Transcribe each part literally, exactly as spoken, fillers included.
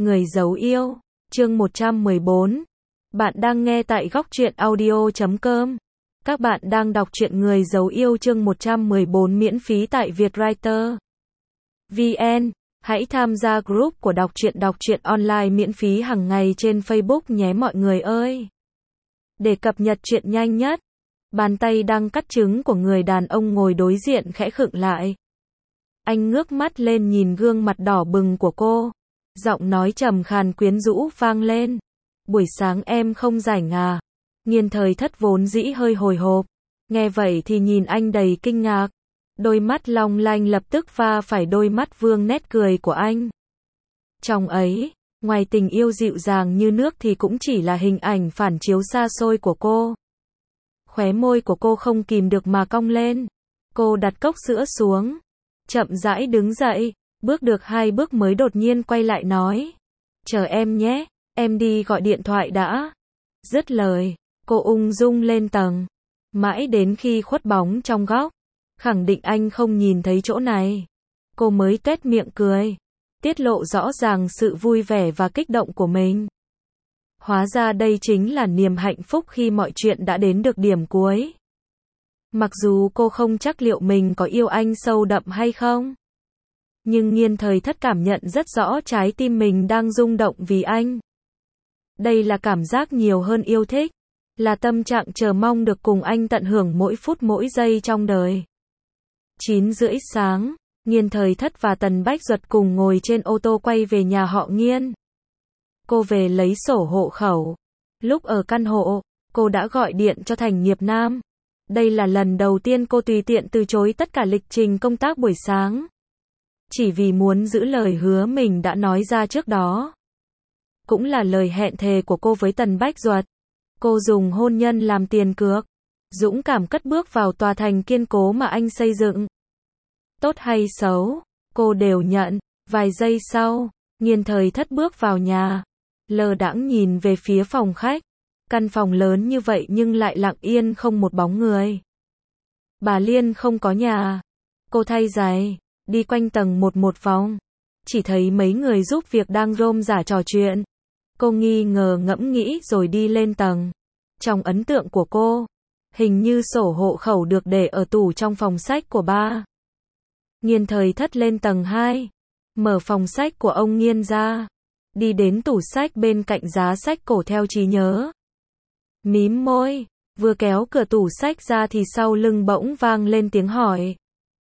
Người giấu yêu, chương một trăm mười bốn. Bạn đang nghe tại góc truyện audio chấm com. Các bạn đang đọc truyện Người giấu yêu chương một trăm mười bốn miễn phí tại Vietwriter vê en. Hãy tham gia group của đọc truyện đọc truyện online miễn phí hàng ngày trên Facebook nhé mọi người ơi. Để cập nhật truyện nhanh nhất, bàn tay đang cắt trứng của người đàn ông ngồi đối diện khẽ khựng lại. Anh ngước mắt lên nhìn gương mặt đỏ bừng của cô. Giọng nói trầm khàn quyến rũ vang lên. Buổi sáng em không rảnh à? Nghiên Thời Thất vốn dĩ hơi hồi hộp. Nghe vậy thì nhìn anh đầy kinh ngạc. Đôi mắt long lanh lập tức va phải đôi mắt vương nét cười của anh. Trong ấy, ngoài tình yêu dịu dàng như nước thì cũng chỉ là hình ảnh phản chiếu xa xôi của cô. Khóe môi của cô không kìm được mà cong lên. Cô đặt cốc sữa xuống. Chậm rãi đứng dậy. Bước được hai bước mới đột nhiên quay lại nói. Chờ em nhé, em đi gọi điện thoại đã. Dứt lời, cô ung dung lên tầng. Mãi đến khi khuất bóng trong góc, khẳng định anh không nhìn thấy chỗ này. Cô mới tuét miệng cười, tiết lộ rõ ràng sự vui vẻ và kích động của mình. Hóa ra đây chính là niềm hạnh phúc khi mọi chuyện đã đến được điểm cuối. Mặc dù cô không chắc liệu mình có yêu anh sâu đậm hay không. Nhưng Nghiên Thời Thất cảm nhận rất rõ trái tim mình đang rung động vì anh. Đây là cảm giác nhiều hơn yêu thích. Là tâm trạng chờ mong được cùng anh tận hưởng mỗi phút mỗi giây trong đời. chín rưỡi sáng, Nghiên Thời Thất và Tần Bách Duật cùng ngồi trên ô tô quay về nhà họ Nghiên. Cô về lấy sổ hộ khẩu. Lúc ở căn hộ, cô đã gọi điện cho Thành Nghiệp Nam. Đây là lần đầu tiên cô tùy tiện từ chối tất cả lịch trình công tác buổi sáng. Chỉ vì muốn giữ lời hứa mình đã nói ra trước đó. Cũng là lời hẹn thề của cô với Tần Bách Duật. Cô dùng hôn nhân làm tiền cược. Dũng cảm cất bước vào tòa thành kiên cố mà anh xây dựng. Tốt hay xấu, cô đều nhận. Vài giây sau, Nghiên Thời Thất bước vào nhà. Lơ đãng nhìn về phía phòng khách. Căn phòng lớn như vậy nhưng lại lặng yên không một bóng người. Bà Liên không có nhà. Cô thay giày. Đi quanh tầng một một vòng. Chỉ thấy mấy người giúp việc đang rôm rả trò chuyện. Cô nghi ngờ ngẫm nghĩ rồi đi lên tầng. Trong ấn tượng của cô, hình như sổ hộ khẩu được để ở tủ trong phòng sách của ba. Nghiên Thời Thất lên tầng hai. Mở phòng sách của ông Nghiên ra. Đi đến tủ sách bên cạnh giá sách cổ theo trí nhớ. Mím môi, vừa kéo cửa tủ sách ra thì sau lưng bỗng vang lên tiếng hỏi.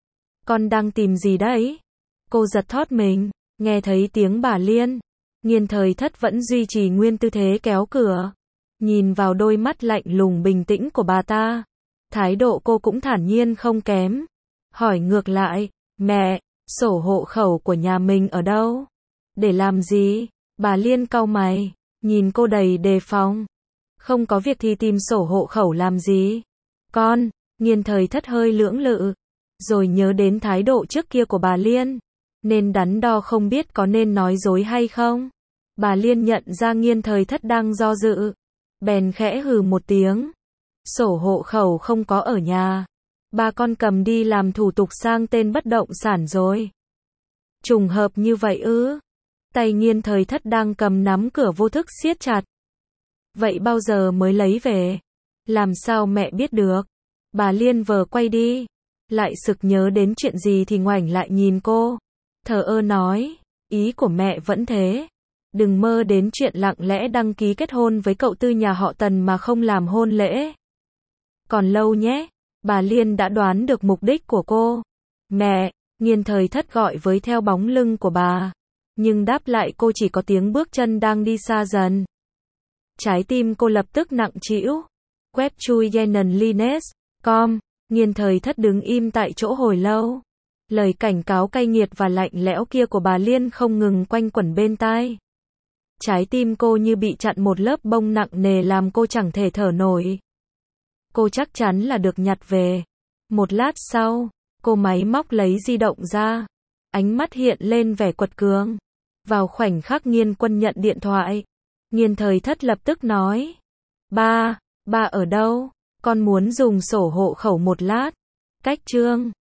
Con đang tìm gì đấy? Cô giật thót mình, nghe thấy tiếng bà Liên. Nghiên Thời Thất vẫn duy trì nguyên tư thế kéo cửa. Nhìn vào đôi mắt lạnh lùng bình tĩnh của bà ta. Thái độ cô cũng thản nhiên không kém. Hỏi ngược lại, mẹ, sổ hộ khẩu của nhà mình ở đâu? Để làm gì? Bà Liên cau mày, nhìn cô đầy đề phòng. Không có việc thì tìm sổ hộ khẩu làm gì? Con, Nghiên Thời Thất hơi lưỡng lự. Rồi nhớ đến thái độ trước kia của bà Liên. Nên đắn đo không biết có nên nói dối hay không. Bà Liên nhận ra Nghiên Thời Thất đang do dự. Bèn khẽ hừ một tiếng. Sổ hộ khẩu không có ở nhà. Ba con cầm đi làm thủ tục sang tên bất động sản rồi. Trùng hợp như vậy ư? Tay Nghiên Thời Thất đang cầm nắm cửa vô thức siết chặt. Vậy bao giờ mới lấy về? Làm sao mẹ biết được? Bà Liên vờ quay đi. Lại sực nhớ đến chuyện gì thì ngoảnh lại nhìn cô. Thờ ơ nói, ý của mẹ vẫn thế. Đừng mơ đến chuyện lặng lẽ đăng ký kết hôn với cậu Tư nhà họ Tần mà không làm hôn lễ. Còn lâu nhé. Bà Liên đã đoán được mục đích của cô. Mẹ, Nghiên Thời Thất gọi với theo bóng lưng của bà. Nhưng đáp lại cô chỉ có tiếng bước chân đang đi xa dần. Trái tim cô lập tức nặng trĩu. Web chui Yenan Lines com. Nghiên Thời Thất đứng im tại chỗ hồi lâu. Lời cảnh cáo cay nghiệt và lạnh lẽo kia của bà Liên không ngừng quanh quẩn bên tai. Trái tim cô như bị chặn một lớp bông nặng nề làm cô chẳng thể thở nổi. Cô chắc chắn là được nhặt về. Một lát sau, cô máy móc lấy di động ra. Ánh mắt hiện lên vẻ quật cường. Vào khoảnh khắc Nghiên Quân nhận điện thoại, Nghiên Thời Thất lập tức nói. Ba, ba ở đâu? Con muốn dùng sổ hộ khẩu một lát. Cách Trương.